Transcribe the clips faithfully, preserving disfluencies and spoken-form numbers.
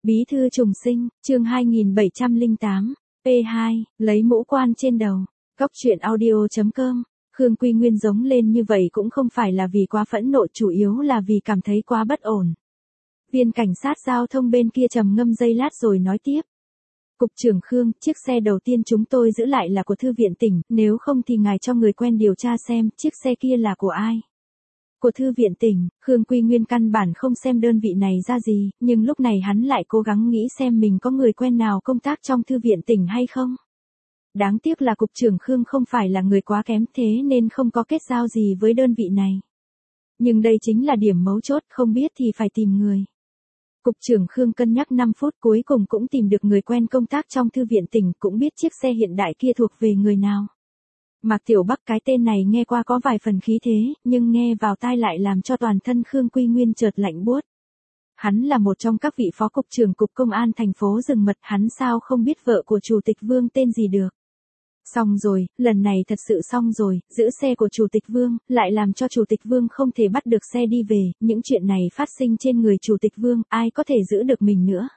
Bí thư trùng sinh, chương hai nghìn bảy trăm lẻ tám, P hai, lấy mũ quan trên đầu. Góc truyện audio chấm com. Khương Quy Nguyên giống lên như vậy cũng không phải là vì quá phẫn nộ, chủ yếu là vì cảm thấy quá bất ổn. Viên cảnh sát giao thông bên kia trầm ngâm giây lát rồi nói tiếp. Cục trưởng Khương, chiếc xe đầu tiên chúng tôi giữ lại là của thư viện tỉnh, nếu không thì ngài cho người quen điều tra xem chiếc xe kia là của ai. Của thư viện tỉnh, Khương Quy Nguyên căn bản không xem đơn vị này ra gì, nhưng lúc này hắn lại cố gắng nghĩ xem mình có người quen nào công tác trong thư viện tỉnh hay không. Đáng tiếc là cục trưởng Khương không phải là người quá kém, thế nên không có kết giao gì với đơn vị này. Nhưng đây chính là điểm mấu chốt, không biết thì phải tìm người. Cục trưởng Khương cân nhắc năm phút cuối cùng cũng tìm được người quen công tác trong thư viện tỉnh, cũng biết chiếc xe hiện đại kia thuộc về người nào. Mạc Tiểu Bắc, cái tên này nghe qua có vài phần khí thế, nhưng nghe vào tai lại làm cho toàn thân Khương Quy Nguyên chợt lạnh buốt. Hắn là một trong các vị phó cục trưởng cục công an thành phố Rừng Mật, hắn sao không biết vợ của chủ tịch Vương tên gì được. Xong rồi, lần này thật sự xong rồi, giữ xe của chủ tịch Vương, lại làm cho chủ tịch Vương không thể bắt được xe đi về, những chuyện này phát sinh trên người chủ tịch Vương, ai có thể giữ được mình nữa.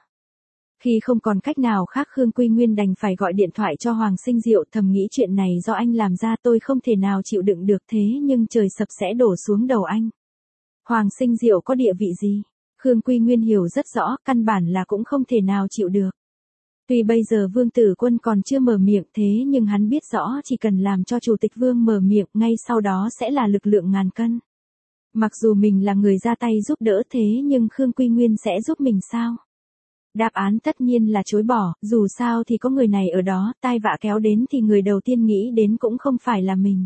Khi không còn cách nào khác, Khương Quy Nguyên đành phải gọi điện thoại cho Hoàng Sinh Diệu, thầm nghĩ chuyện này do anh làm ra, tôi không thể nào chịu đựng được, thế nhưng trời sập sẽ đổ xuống đầu anh. Hoàng Sinh Diệu có địa vị gì? Khương Quy Nguyên hiểu rất rõ, căn bản là cũng không thể nào chịu được. Tuy bây giờ Vương Tử Quân còn chưa mở miệng, thế nhưng hắn biết rõ chỉ cần làm cho chủ tịch Vương mở miệng, ngay sau đó sẽ là lực lượng ngàn cân. Mặc dù mình là người ra tay giúp đỡ, thế nhưng Khương Quy Nguyên sẽ giúp mình sao? Đáp án tất nhiên là chối bỏ, dù sao thì có người này ở đó, tai vạ kéo đến thì người đầu tiên nghĩ đến cũng không phải là mình.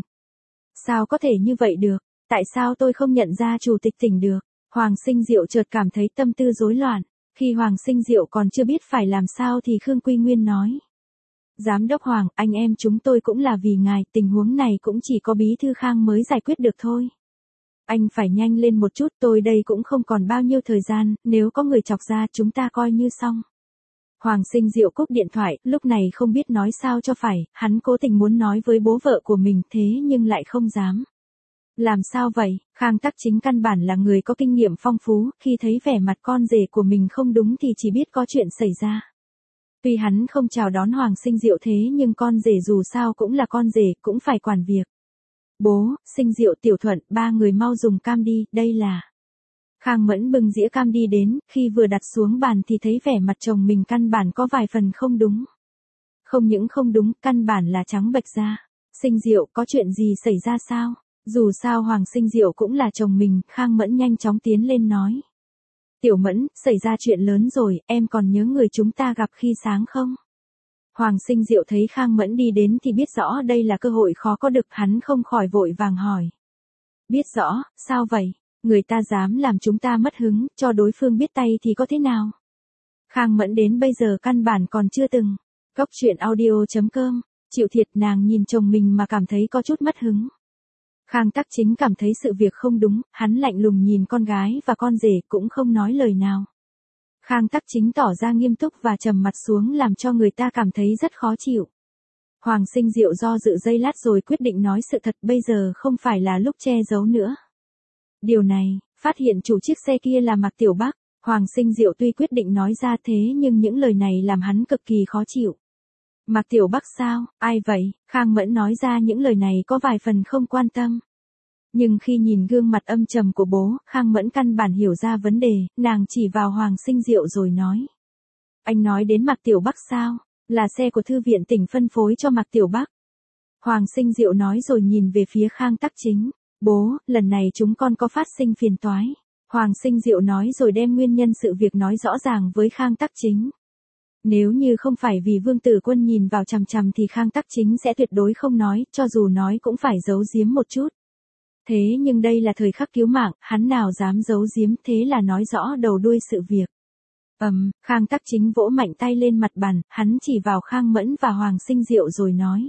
Sao có thể như vậy được? Tại sao tôi không nhận ra chủ tịch tỉnh được? Hoàng Sinh Diệu chợt cảm thấy tâm tư rối loạn. Khi Hoàng Sinh Diệu còn chưa biết phải làm sao thì Khương Quy Nguyên nói. Giám đốc Hoàng, anh em chúng tôi cũng là vì ngài, tình huống này cũng chỉ có bí thư Khang mới giải quyết được thôi. Anh phải nhanh lên một chút, tôi đây cũng không còn bao nhiêu thời gian, nếu có người chọc ra chúng ta coi như xong. Hoàng Sinh Diệu cúp điện thoại, lúc này không biết nói sao cho phải, hắn cố tình muốn nói với bố vợ của mình thế nhưng lại không dám. Làm sao vậy? Khang Tắc Chính căn bản là người có kinh nghiệm phong phú, khi thấy vẻ mặt con rể của mình không đúng thì chỉ biết có chuyện xảy ra. Tuy hắn không chào đón Hoàng Sinh Diệu thế nhưng con rể dù sao cũng là con rể, cũng phải quản việc. Bố, Sinh Diệu, Tiểu Thuận, ba người mau dùng cam đi, đây là... Khang Mẫn bưng dĩa cam đi đến, khi vừa đặt xuống bàn thì thấy vẻ mặt chồng mình căn bản có vài phần không đúng. Không những không đúng, căn bản là trắng bệch ra. Sinh Diệu, có chuyện gì xảy ra sao? Dù sao Hoàng Sinh Diệu cũng là chồng mình, Khang Mẫn nhanh chóng tiến lên nói. Tiểu Mẫn, xảy ra chuyện lớn rồi, em còn nhớ người chúng ta gặp khi sáng không? Hoàng Sinh Diệu thấy Khang Mẫn đi đến thì biết rõ đây là cơ hội khó có được, hắn không khỏi vội vàng hỏi. Biết rõ, sao vậy? Người ta dám làm chúng ta mất hứng, cho đối phương biết tay thì có thế nào? Khang Mẫn đến bây giờ căn bản còn chưa từng. Góc truyện audio chấm com, chịu thiệt, nàng nhìn chồng mình mà cảm thấy có chút mất hứng. Khang Tắc Chính cảm thấy sự việc không đúng, hắn lạnh lùng nhìn con gái và con rể cũng không nói lời nào. Khang Tắc Chính tỏ ra nghiêm túc và trầm mặt xuống làm cho người ta cảm thấy rất khó chịu. Hoàng Sinh Diệu do dự giây lát rồi quyết định nói sự thật, bây giờ không phải là lúc che giấu nữa. Điều này, phát hiện chủ chiếc xe kia là Mạc Tiểu Bắc, Hoàng Sinh Diệu tuy quyết định nói ra thế nhưng những lời này làm hắn cực kỳ khó chịu. Mạc Tiểu Bắc sao, ai vậy? Khang Mẫn nói ra những lời này có vài phần không quan tâm. Nhưng khi nhìn gương mặt âm trầm của bố, Khang Mẫn căn bản hiểu ra vấn đề, nàng chỉ vào Hoàng Sinh Diệu rồi nói. Anh nói đến Mạc Tiểu Bắc sao? Là xe của thư viện tỉnh phân phối cho Mạc Tiểu Bắc. Hoàng Sinh Diệu nói rồi nhìn về phía Khang Tắc Chính. Bố, lần này chúng con có phát sinh phiền toái. Hoàng Sinh Diệu nói rồi đem nguyên nhân sự việc nói rõ ràng với Khang Tắc Chính. Nếu như không phải vì Vương Tử Quân nhìn vào chằm chằm thì Khang Tắc Chính sẽ tuyệt đối không nói, cho dù nói cũng phải giấu giếm một chút. Thế nhưng đây là thời khắc cứu mạng, hắn nào dám giấu giếm, thế là nói rõ đầu đuôi sự việc. Ầm, um, Khang Tắc Chính vỗ mạnh tay lên mặt bàn, hắn chỉ vào Khang Mẫn và Hoàng Sinh Diệu rồi nói.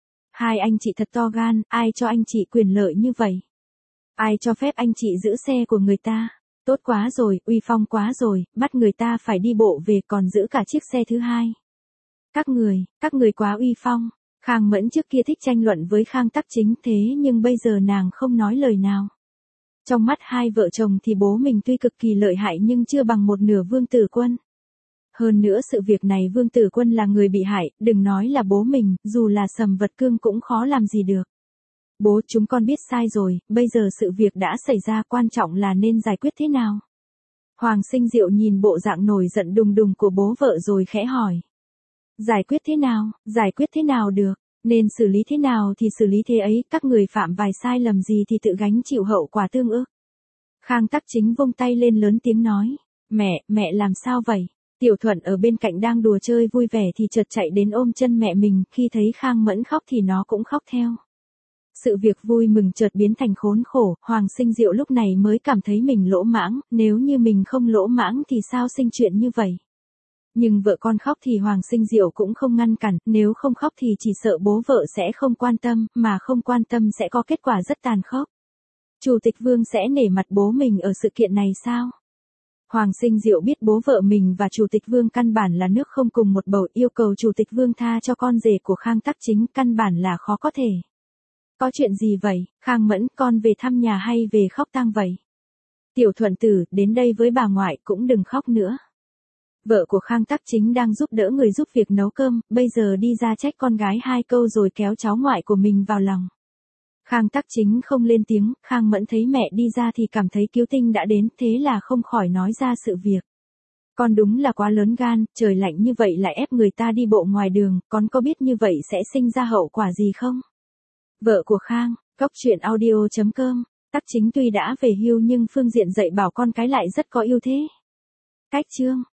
Hai anh chị thật to gan, ai cho anh chị quyền lợi như vậy? Ai cho phép anh chị giữ xe của người ta? Tốt quá rồi, uy phong quá rồi, bắt người ta phải đi bộ về còn giữ cả chiếc xe thứ hai. Các người, các người quá uy phong. Khang Mẫn trước kia thích tranh luận với Khang Tắc Chính thế nhưng bây giờ nàng không nói lời nào. Trong mắt hai vợ chồng thì bố mình tuy cực kỳ lợi hại nhưng chưa bằng một nửa Vương Tử Quân. Hơn nữa sự việc này Vương Tử Quân là người bị hại, đừng nói là bố mình, dù là Sầm Vật Cương cũng khó làm gì được. Bố, chúng con biết sai rồi, bây giờ sự việc đã xảy ra, quan trọng là nên giải quyết thế nào? Hoàng Sinh Diệu nhìn bộ dạng nổi giận đùng đùng của bố vợ rồi khẽ hỏi. Giải quyết thế nào, giải quyết thế nào được, nên xử lý thế nào thì xử lý thế ấy, các người phạm vài sai lầm gì thì tự gánh chịu hậu quả tương ức. Khang Tắc Chính vung tay lên lớn tiếng nói. Mẹ, mẹ làm sao vậy? Tiểu Thuận ở bên cạnh đang đùa chơi vui vẻ thì chợt chạy đến ôm chân mẹ mình, khi thấy Khang Mẫn khóc thì nó cũng khóc theo. Sự việc vui mừng chợt biến thành khốn khổ, Hoàng Sinh Diệu lúc này mới cảm thấy mình lỗ mãng, nếu như mình không lỗ mãng thì sao sinh chuyện như vậy. Nhưng vợ con khóc thì Hoàng Sinh Diệu cũng không ngăn cản, nếu không khóc thì chỉ sợ bố vợ sẽ không quan tâm, mà không quan tâm sẽ có kết quả rất tàn khốc. Chủ tịch Vương sẽ nể mặt bố mình ở sự kiện này sao? Hoàng Sinh Diệu biết bố vợ mình và Chủ tịch Vương căn bản là nước không cùng một bầu, yêu cầu Chủ tịch Vương tha cho con rể của Khang Tắc Chính căn bản là khó có thể. Có chuyện gì vậy, Khang Mẫn, con về thăm nhà hay về khóc tang vậy? Tiểu Thuận tử, đến đây với bà ngoại, cũng đừng khóc nữa. Vợ của Khang Tắc Chính đang giúp đỡ người giúp việc nấu cơm, bây giờ đi ra trách con gái hai câu rồi kéo cháu ngoại của mình vào lòng. Khang Tắc Chính không lên tiếng, Khang Mẫn thấy mẹ đi ra thì cảm thấy cứu tinh đã đến, thế là không khỏi nói ra sự việc. Con đúng là quá lớn gan, trời lạnh như vậy lại ép người ta đi bộ ngoài đường, con có biết như vậy sẽ sinh ra hậu quả gì không? Vợ của Khang, Cốc Truyện Audio chấm com, Tắc Chính tuy đã về hưu nhưng phương diện dạy bảo con cái lại rất có ưu thế. Cách chương